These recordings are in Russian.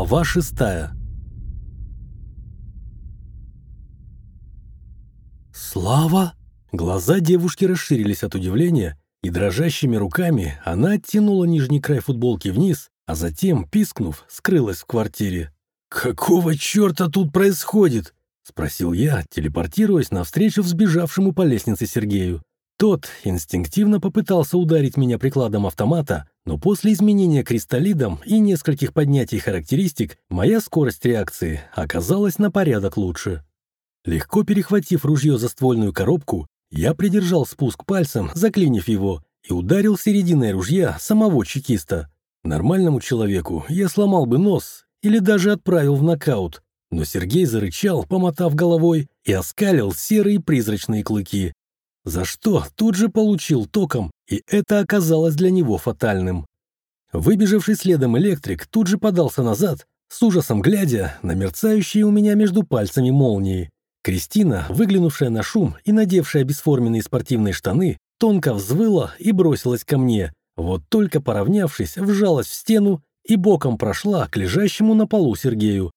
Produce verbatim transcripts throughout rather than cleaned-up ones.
Глава шестая. «Слава?» Глаза девушки расширились от удивления, и дрожащими руками она оттянула нижний край футболки вниз, а затем, пискнув, скрылась в квартире. «Какого черта тут происходит?» — спросил я, телепортируясь навстречу взбежавшему по лестнице Сергею. Тот инстинктивно попытался ударить меня прикладом автомата, но после изменения кристаллидом и нескольких поднятий характеристик моя скорость реакции оказалась на порядок лучше. Легко перехватив ружье за ствольную коробку, я придержал спуск пальцем, заклинив его, и ударил серединой ружья самого чекиста. Нормальному человеку я сломал бы нос или даже отправил в нокаут, но Сергей зарычал, помотав головой, и оскалил серые призрачные клыки, за что тут же получил током, и это оказалось для него фатальным. Выбежавший следом электрик тут же подался назад, с ужасом глядя на мерцающие у меня между пальцами молнии. Кристина, выглянувшая на шум и надевшая бесформенные спортивные штаны, тонко взвыла и бросилась ко мне, вот только поравнявшись, вжалась в стену и боком прошла к лежащему на полу Сергею.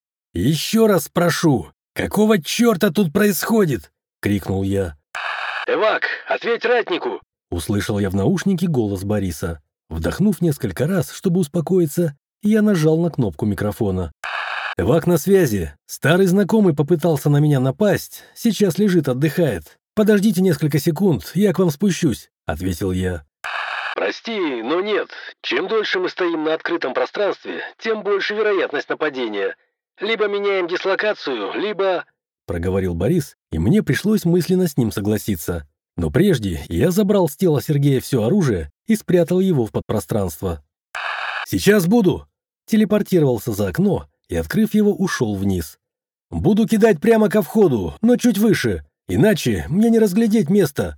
«Еще раз прошу, какого черта тут происходит?» — крикнул я. «Эвак, ответь ратнику!» — услышал я в наушнике голос Бориса. Вдохнув несколько раз, чтобы успокоиться, я нажал на кнопку микрофона. «Эвак на связи. Старый знакомый попытался на меня напасть. Сейчас лежит, отдыхает. Подождите несколько секунд, я к вам спущусь», — ответил я. «Прости, но нет. Чем дольше мы стоим на открытом пространстве, тем больше вероятность нападения. Либо меняем дислокацию, либо...» — проговорил Борис, и мне пришлось мысленно с ним согласиться. Но прежде я забрал с тела Сергея все оружие и спрятал его в подпространство. «Сейчас буду!» — телепортировался за окно и, открыв его, ушел вниз. «Буду кидать прямо ко входу, но чуть выше, иначе мне не разглядеть место.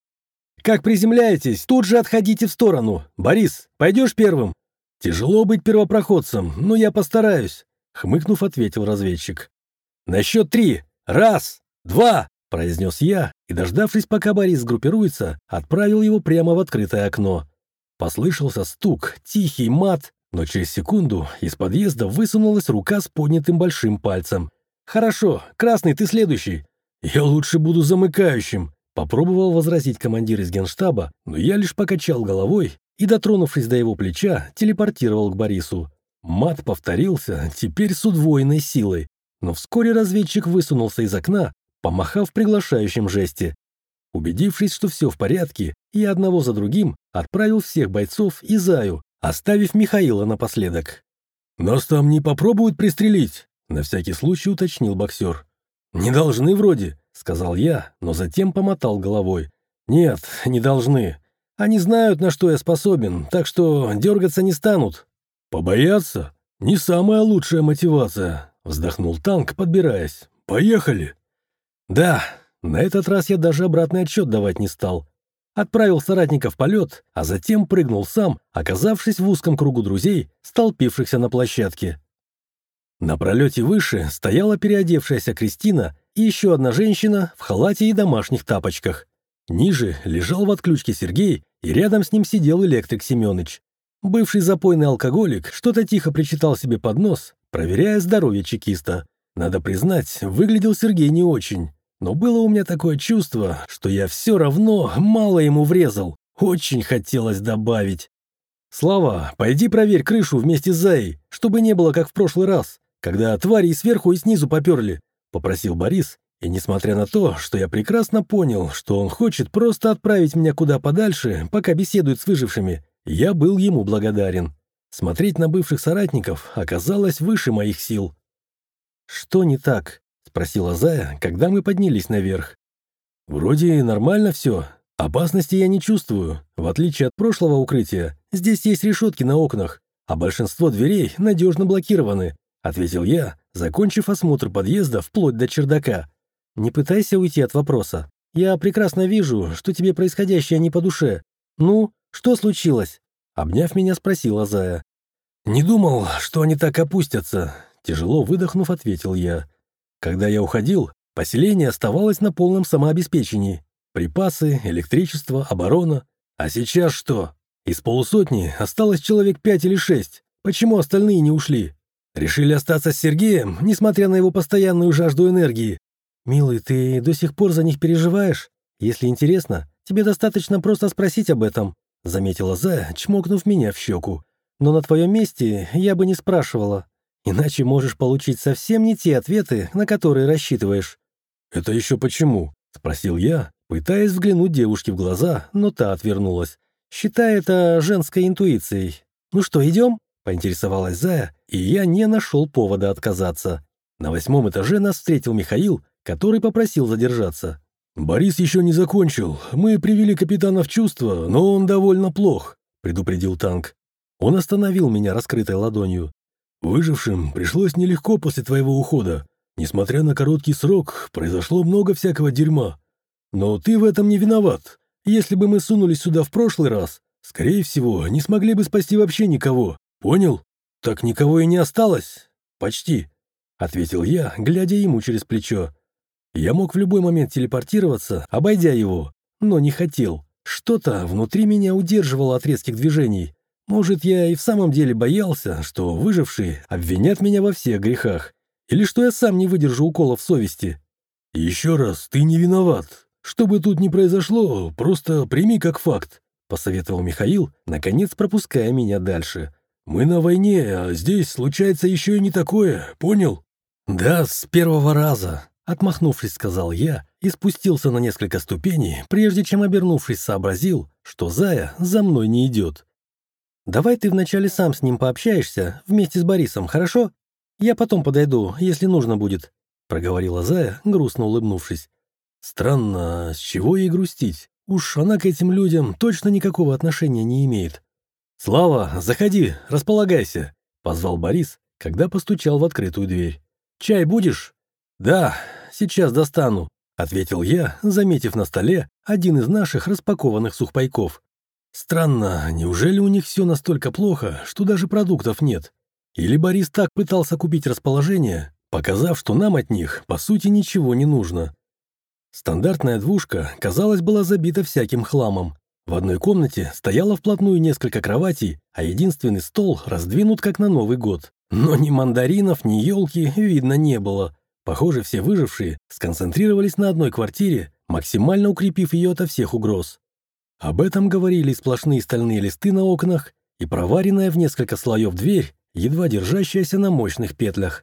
Как приземляетесь, тут же отходите в сторону. Борис, пойдешь первым?» «Тяжело быть первопроходцем, но я постараюсь», — хмыкнув, ответил разведчик. «На счет три! Раз! Два!» — произнес я, и, дождавшись, пока Борис сгруппируется, отправил его прямо в открытое окно. Послышался стук, тихий мат, но через секунду из подъезда высунулась рука с поднятым большим пальцем. «Хорошо, Красный, ты следующий». «Я лучше буду замыкающим», — попробовал возразить командир из генштаба, но я лишь покачал головой и, дотронувшись до его плеча, телепортировал к Борису. Мат повторился, теперь с удвоенной силой, но вскоре разведчик высунулся из окна, помахав в приглашающем жесте. Убедившись, что все в порядке, я одного за другим отправил всех бойцов и Заю, оставив Михаила напоследок. «Нас там не попробуют пристрелить?» — на всякий случай уточнил боксер. «Не должны вроде», — сказал я, но затем помотал головой. «Нет, не должны. Они знают, на что я способен, так что дергаться не станут». «Побояться? Не самая лучшая мотивация», — вздохнул танк, подбираясь. «Поехали!» «Да, на этот раз я даже обратный отчет давать не стал. Отправил соратника в полет, а затем прыгнул сам, оказавшись в узком кругу друзей, столпившихся на площадке. На пролете выше стояла переодевшаяся Кристина и еще одна женщина в халате и домашних тапочках. Ниже лежал в отключке Сергей, и рядом с ним сидел электрик Семёныч. Бывший запойный алкоголик что-то тихо причитал себе под нос, проверяя здоровье чекиста. Надо признать, выглядел Сергей не очень. Но было у меня такое чувство, что я все равно мало ему врезал. Очень хотелось добавить. «Слава, пойди проверь крышу вместе с Заей, чтобы не было как в прошлый раз, когда твари и сверху, и снизу поперли», — попросил Борис. И несмотря на то, что я прекрасно понял, что он хочет просто отправить меня куда подальше, пока беседует с выжившими, я был ему благодарен. Смотреть на бывших соратников оказалось выше моих сил. «Что не так?» — спросила Зая, когда мы поднялись наверх. «Вроде нормально все. Опасности я не чувствую. В отличие от прошлого укрытия, здесь есть решетки на окнах, а большинство дверей надежно блокированы», — ответил я, закончив осмотр подъезда вплоть до чердака. «Не пытайся уйти от вопроса. Я прекрасно вижу, что тебе происходящее не по душе. Ну, что случилось?» — обняв меня, спросила Зая. «Не думал, что они так опустятся», — тяжело выдохнув, ответил я. «Когда я уходил, поселение оставалось на полном самообеспечении. Припасы, электричество, оборона. А сейчас что? Из полусотни осталось человек пять или шесть. Почему остальные не ушли?» Решили остаться с Сергеем, несмотря на его постоянную жажду энергии. Милый, ты до сих пор за них переживаешь? Если интересно, тебе достаточно просто спросить об этом, заметила Зая, чмокнув меня в щеку. Но на твоем месте я бы не спрашивала. Иначе можешь получить совсем не те ответы, на которые рассчитываешь. «Это еще почему?» — спросил я, пытаясь взглянуть девушке в глаза, но та отвернулась. «Считай это женской интуицией. Ну что, идем?» — поинтересовалась Зая, и я не нашел повода отказаться. На восьмом этаже нас встретил Михаил, который попросил задержаться. «Борис еще не закончил. Мы привели капитана в чувство, но он довольно плох», — предупредил Танк. Он остановил меня раскрытой ладонью. «Выжившим пришлось нелегко после твоего ухода. Несмотря на короткий срок, произошло много всякого дерьма. Но ты в этом не виноват. Если бы мы сунулись сюда в прошлый раз, скорее всего, не смогли бы спасти вообще никого. Понял? Так никого и не осталось? Почти», — ответил я, глядя ему через плечо. Я мог в любой момент телепортироваться, обойдя его, но не хотел. Что-то внутри меня удерживало от резких движений. Может, я и в самом деле боялся, что выжившие обвинят меня во всех грехах, или что я сам не выдержу уколов совести. «Еще раз, ты не виноват. Что бы тут ни произошло, просто прими как факт», — посоветовал Михаил, наконец пропуская меня дальше. «Мы на войне, а здесь случается еще и не такое, понял?» «Да, с первого раза», — отмахнувшись, сказал я и спустился на несколько ступеней, прежде чем, обернувшись, сообразил, что Зая за мной не идет. «Давай ты вначале сам с ним пообщаешься, вместе с Борисом, хорошо? Я потом подойду, если нужно будет», — проговорила Зая, грустно улыбнувшись. «Странно, с чего ей грустить? Уж она к этим людям точно никакого отношения не имеет». «Слава, заходи, располагайся», — позвал Борис, когда постучал в открытую дверь. «Чай будешь?» «Да, сейчас достану», — ответил я, заметив на столе один из наших распакованных сухпайков. Странно, неужели у них все настолько плохо, что даже продуктов нет? Или Борис так пытался купить расположение, показав, что нам от них, по сути, ничего не нужно? Стандартная двушка, казалось, была забита всяким хламом. В одной комнате стояло вплотную несколько кроватей, а единственный стол раздвинут как на Новый год. Но ни мандаринов, ни елки видно не было. Похоже, все выжившие сконцентрировались на одной квартире, максимально укрепив ее ото всех угроз. Об этом говорили сплошные стальные листы на окнах и проваренная в несколько слоев дверь, едва держащаяся на мощных петлях.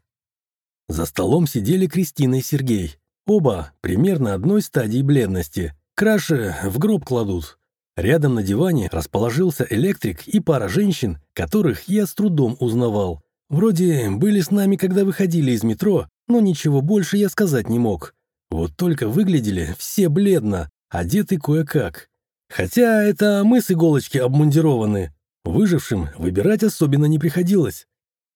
За столом сидели Кристина и Сергей. Оба примерно одной стадии бледности. Краши в гроб кладут. Рядом на диване расположился электрик и пара женщин, которых я с трудом узнавал. Вроде были с нами, когда выходили из метро, но ничего больше я сказать не мог. Вот только выглядели все бледно, одеты кое-как. Хотя это мы с иголочки обмундированы. Выжившим выбирать особенно не приходилось.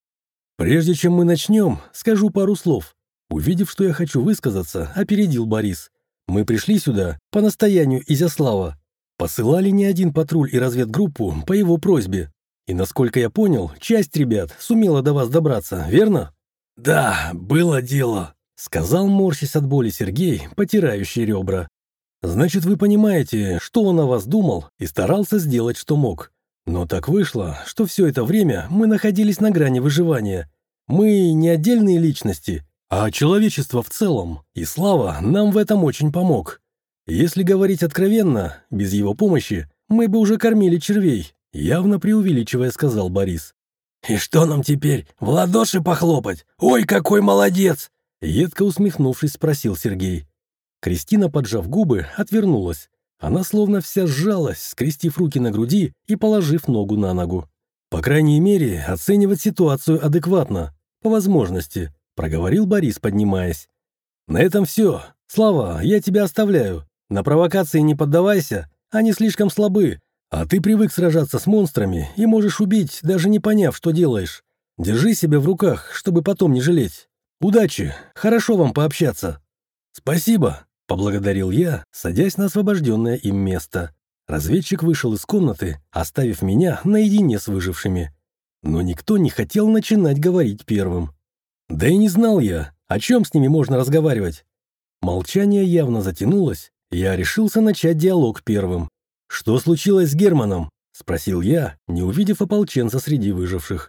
«Прежде чем мы начнем, скажу пару слов». Увидев, что я хочу высказаться, опередил Борис. «Мы пришли сюда по настоянию Изяслава. Посылали не один патруль и разведгруппу по его просьбе. И, насколько я понял, часть ребят сумела до вас добраться, верно?» «Да, было дело», — сказал, морщась от боли Сергей, потирающий ребра. «Значит, вы понимаете, что он о вас думал и старался сделать, что мог. Но так вышло, что все это время мы находились на грани выживания. Мы не отдельные личности, а человечество в целом, и Слава нам в этом очень помог. Если говорить откровенно, без его помощи мы бы уже кормили червей», явно преувеличивая, сказал Борис. «И что нам теперь, в ладоши похлопать? Ой, какой молодец!» Едко усмехнувшись, спросил Сергей. Кристина, поджав губы, отвернулась. Она словно вся сжалась, скрестив руки на груди и положив ногу на ногу. «По крайней мере, оценивать ситуацию адекватно, по возможности», — проговорил Борис, поднимаясь. «На этом все. Слава, я тебя оставляю. На провокации не поддавайся, они слишком слабы. А ты привык сражаться с монстрами и можешь убить, даже не поняв, что делаешь. Держи себя в руках, чтобы потом не жалеть. Удачи, хорошо вам пообщаться». «Спасибо», — поблагодарил я, садясь на освобожденное им место. Разведчик вышел из комнаты, оставив меня наедине с выжившими. Но никто не хотел начинать говорить первым. Да и не знал я, о чем с ними можно разговаривать. Молчание явно затянулось, и я решился начать диалог первым. «Что случилось с Германом?» — спросил я, не увидев ополченца среди выживших.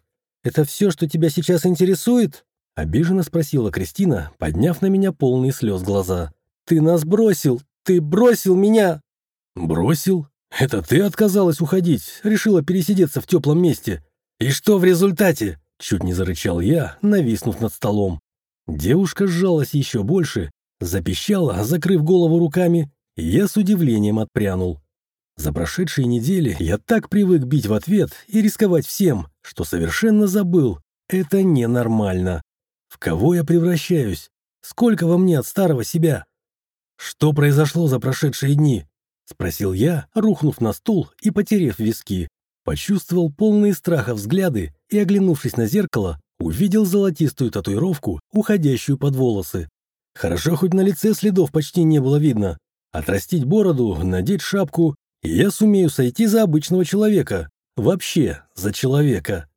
это все, что тебя сейчас интересует?» — обиженно спросила Кристина, подняв на меня полные слез глаза. «Ты нас бросил! Ты бросил меня!» «Бросил? Это ты отказалась уходить, решила пересидеться в теплом месте. И что в результате?» — чуть не зарычал я, нависнув над столом. Девушка сжалась еще больше, запищала, закрыв голову руками, и я с удивлением отпрянул. За прошедшие недели я так привык бить в ответ и рисковать всем, что совершенно забыл. Это ненормально. В кого я превращаюсь? Сколько во мне от старого себя? «Что произошло за прошедшие дни?» — спросил я, рухнув на стул и потерев виски. Почувствовал полные страха взгляды и, оглянувшись на зеркало, увидел золотистую татуировку, уходящую под волосы. Хорошо, хоть на лице следов почти не было видно. Отрастить бороду, надеть шапку, и я сумею сойти за обычного человека. Вообще, за человека.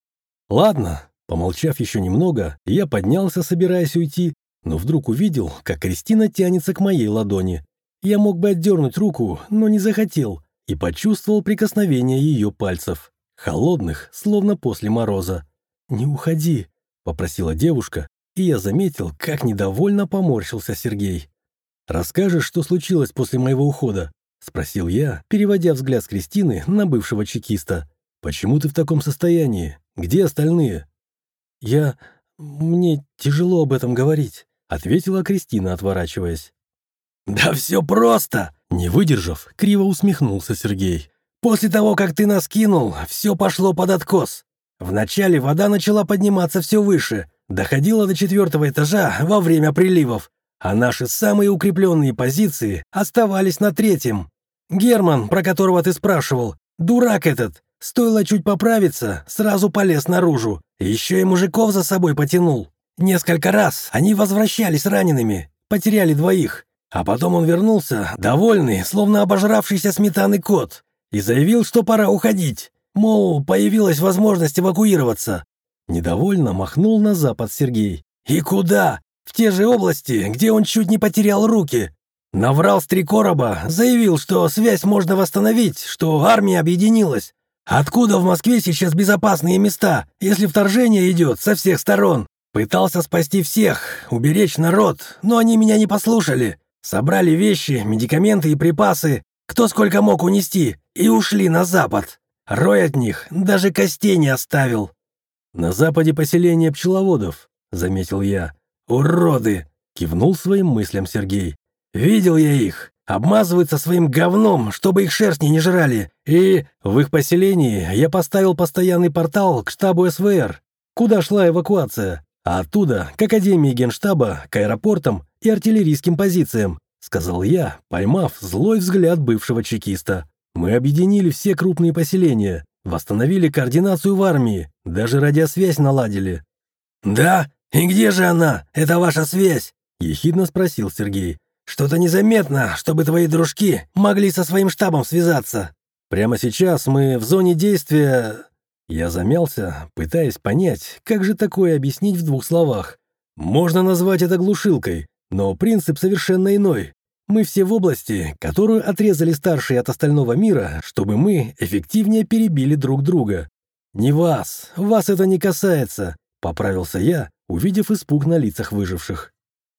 Ладно, помолчав еще немного, я поднялся, собираясь уйти, но вдруг увидел, как Кристина тянется к моей ладони. Я мог бы отдернуть руку, но не захотел, и почувствовал прикосновение ее пальцев, холодных, словно после мороза. «Не уходи», — попросила девушка, и я заметил, как недовольно поморщился Сергей. «Расскажешь, что случилось после моего ухода?» — спросил я, переводя взгляд с Кристины на бывшего чекиста. «Почему ты в таком состоянии? Где остальные?» «Я... мне тяжело об этом говорить», — ответила Кристина, отворачиваясь. «Да все просто!» — не выдержав, криво усмехнулся Сергей. «После того, как ты нас кинул, все пошло под откос. Вначале вода начала подниматься все выше, доходила до четвертого этажа во время приливов, а наши самые укрепленные позиции оставались на третьем. Герман, про которого ты спрашивал, дурак этот, стоило чуть поправиться, сразу полез наружу, еще и мужиков за собой потянул. Несколько раз они возвращались ранеными, потеряли двоих, а потом он вернулся, довольный, словно обожравшийся сметаны кот, и заявил, что пора уходить, мол, появилась возможность эвакуироваться». Недовольно махнул на запад Сергей. «И куда? В те же области, где он чуть не потерял руки. Наврал с три короба, заявил, что связь можно восстановить, что армия объединилась. Откуда в Москве сейчас безопасные места, если вторжение идет со всех сторон? Пытался спасти всех, уберечь народ, но они меня не послушали. Собрали вещи, медикаменты и припасы, кто сколько мог унести, и ушли на запад. Рой от них даже костей не оставил». «На западе поселение пчеловодов», — заметил я. «Уроды!» — кивнул своим мыслям Сергей. «Видел я их. Обмазываются своим говном, чтобы их шерстни не жрали. И в их поселении я поставил постоянный портал к штабу СВР, куда шла эвакуация, а оттуда к Академии Генштаба, к аэропортам и артиллерийским позициям», — сказал я, поймав злой взгляд бывшего чекиста. «Мы объединили все крупные поселения, восстановили координацию в армии, даже радиосвязь наладили». «Да? И где же она, эта ваша связь?» — ехидно спросил Сергей. «Что-то незаметно, чтобы твои дружки могли со своим штабом связаться». «Прямо сейчас мы в зоне действия...» Я замялся, пытаясь понять, как же такое объяснить в двух словах. Можно назвать это глушилкой, но принцип совершенно иной. Мы все в области, которую отрезали старшие от остального мира, чтобы мы эффективнее перебили друг друга. «Не вас, вас это не касается», — поправился я, увидев испуг на лицах выживших.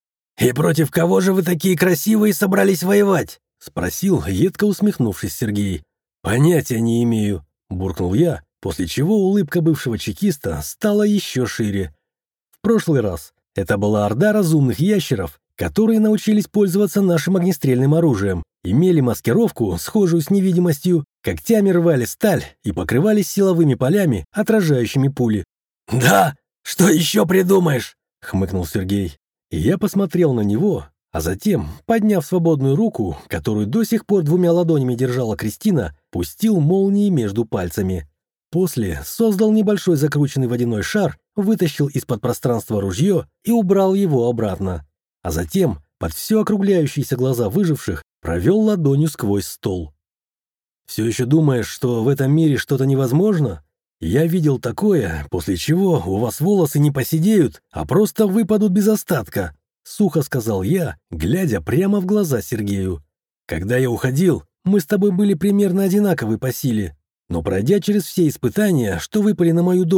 «И против кого же вы такие красивые собрались воевать?» — спросил, едко усмехнувшись Сергей. «Понятия не имею», — буркнул я, после чего улыбка бывшего чекиста стала еще шире. В прошлый раз это была орда разумных ящеров, которые научились пользоваться нашим огнестрельным оружием, имели маскировку, схожую с невидимостью, когтями рвали сталь и покрывались силовыми полями, отражающими пули. «Да, что еще придумаешь?» — хмыкнул Сергей. И я посмотрел на него, а затем, подняв свободную руку, которую до сих пор двумя ладонями держала Кристина, пустил молнии между пальцами. После создал небольшой закрученный водяной шар, вытащил из-под пространства ружье и убрал его обратно. А затем, под все округляющиеся глаза выживших, провел ладонью сквозь стол. «Все еще думаешь, что в этом мире что-то невозможно? Я видел такое, после чего у вас волосы не поседеют, а просто выпадут без остатка», — сухо сказал я, глядя прямо в глаза Сергею. «Когда я уходил, мы с тобой были примерно одинаковы по силе, но пройдя через все испытания, что выпали на мою долю,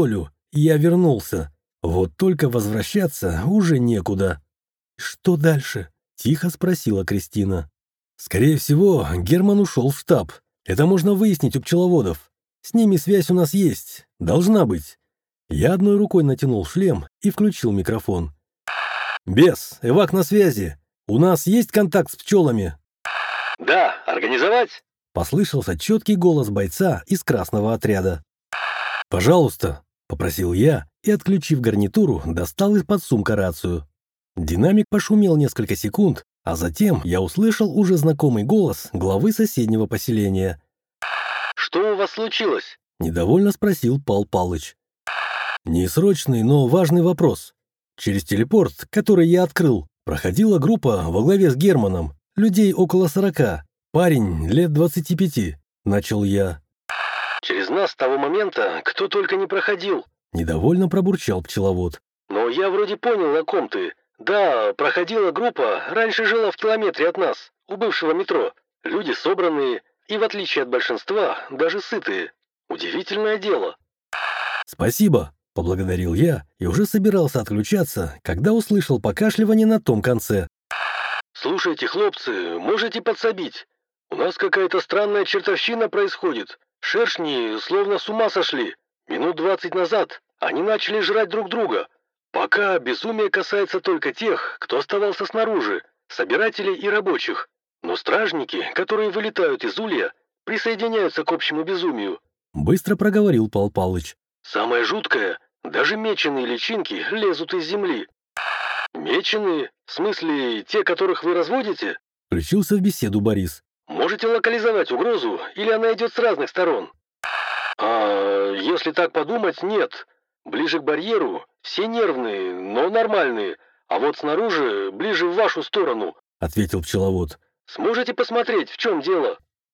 Я вернулся. Вот только возвращаться уже некуда. «Что дальше?» — тихо спросила Кристина. «Скорее всего, Герман ушел в штаб. Это можно выяснить у пчеловодов. С ними связь у нас есть. Должна быть». Я одной рукой натянул шлем и включил микрофон. «Бес, Эвак на связи. У нас есть контакт с пчелами?» «Да, организовать?» — послышался четкий голос бойца из красного отряда. «Пожалуйста», — попросил я и, отключив гарнитуру, достал из-под сумка рацию. Динамик пошумел несколько секунд, а затем я услышал уже знакомый голос главы соседнего поселения. «Что у вас случилось?» — недовольно спросил Пал Палыч. «Несрочный, но важный вопрос. Через телепорт, который я открыл, проходила группа во главе с Германом, людей около сорока, парень лет двадцати пяти», — начал я. «Через нас с того момента кто только не проходил», — недовольно пробурчал пчеловод. «Но я вроде понял, о ком ты. Да, проходила группа, раньше жила в километре от нас, у бывшего метро. Люди собранные и, в отличие от большинства, даже сытые. Удивительное дело». «Спасибо», — поблагодарил я и уже собирался отключаться, когда услышал покашливание на том конце. «Слушайте, хлопцы, можете подсобить? У нас какая-то странная чертовщина происходит. Шершни словно с ума сошли. Минут двадцать назад они начали жрать друг друга. Пока безумие касается только тех, кто оставался снаружи, собирателей и рабочих. Но стражники, которые вылетают из улья, присоединяются к общему безумию». Быстро проговорил Пал Палыч. «Самое жуткое, даже меченые личинки лезут из земли». «Меченые? В смысле, те, которых вы разводите?» Включился в беседу Борис. «Можете локализовать угрозу, или она идет с разных сторон?» «А если так подумать, нет. Ближе к барьеру все нервные, но нормальные, а вот снаружи, ближе в вашу сторону», — ответил пчеловод. «Сможете посмотреть, в чем дело?»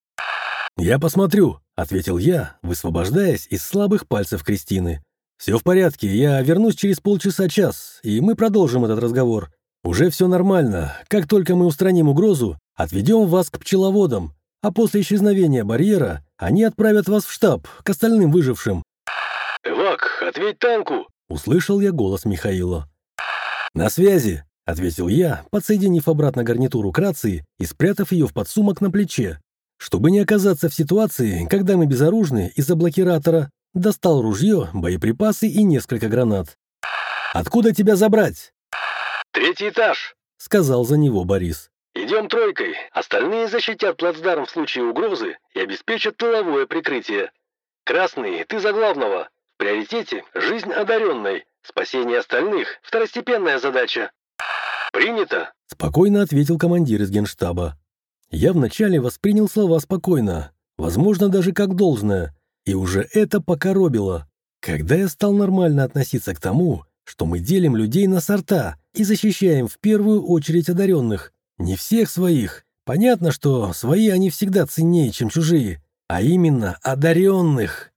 «Я посмотрю», — ответил я, высвобождаясь из слабых пальцев Кристины. «Все в порядке, я вернусь через полчаса-час, и мы продолжим этот разговор. Уже все нормально. Как только мы устраним угрозу, отведем вас к пчеловодам, а после исчезновения барьера они отправят вас в штаб, к остальным выжившим». «Эвак, ответь танку!» — услышал я голос Михаила. «На связи», — ответил я, подсоединив обратно гарнитуру к рации и спрятав ее в подсумок на плече. Чтобы не оказаться в ситуации, когда мы безоружны из-за блокиратора, достал ружье, боеприпасы и несколько гранат. «Откуда тебя забрать?» «Третий этаж», — сказал за него Борис. «Идем тройкой. Остальные защитят плацдарм в случае угрозы и обеспечат тыловое прикрытие. Красный, ты за главного. В приоритете жизнь одаренной. Спасение остальных — второстепенная задача». «Принято», — спокойно ответил командир из генштаба. Я вначале воспринял слова спокойно, возможно, даже как должное, и уже это покоробило. Когда я стал нормально относиться к тому, что мы делим людей на сорта и защищаем в первую очередь одаренных, не всех своих. Понятно, что свои они всегда ценнее, чем чужие, а именно одаренных.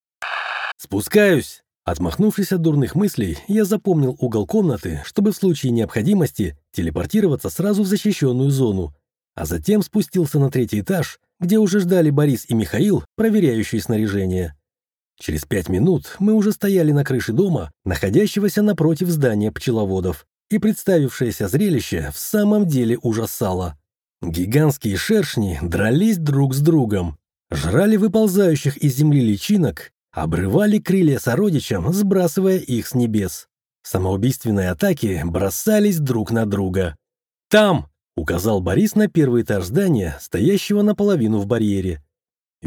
«Спускаюсь!» Отмахнувшись от дурных мыслей, я запомнил угол комнаты, чтобы в случае необходимости телепортироваться сразу в защищенную зону, а затем спустился на третий этаж, где уже ждали Борис и Михаил, проверяющие снаряжение. Через пять минут мы уже стояли на крыше дома, находящегося напротив здания пчеловодов, и представившееся зрелище в самом деле ужасало. Гигантские шершни дрались друг с другом, жрали выползающих из земли личинок, обрывали крылья сородичам, сбрасывая их с небес. В самоубийственной атаке бросались друг на друга. «Там!» — указал Борис на первый этаж здания, стоящего наполовину в барьере.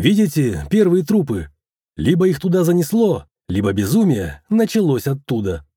«Видите первые трупы? Либо их туда занесло, либо безумие началось оттуда».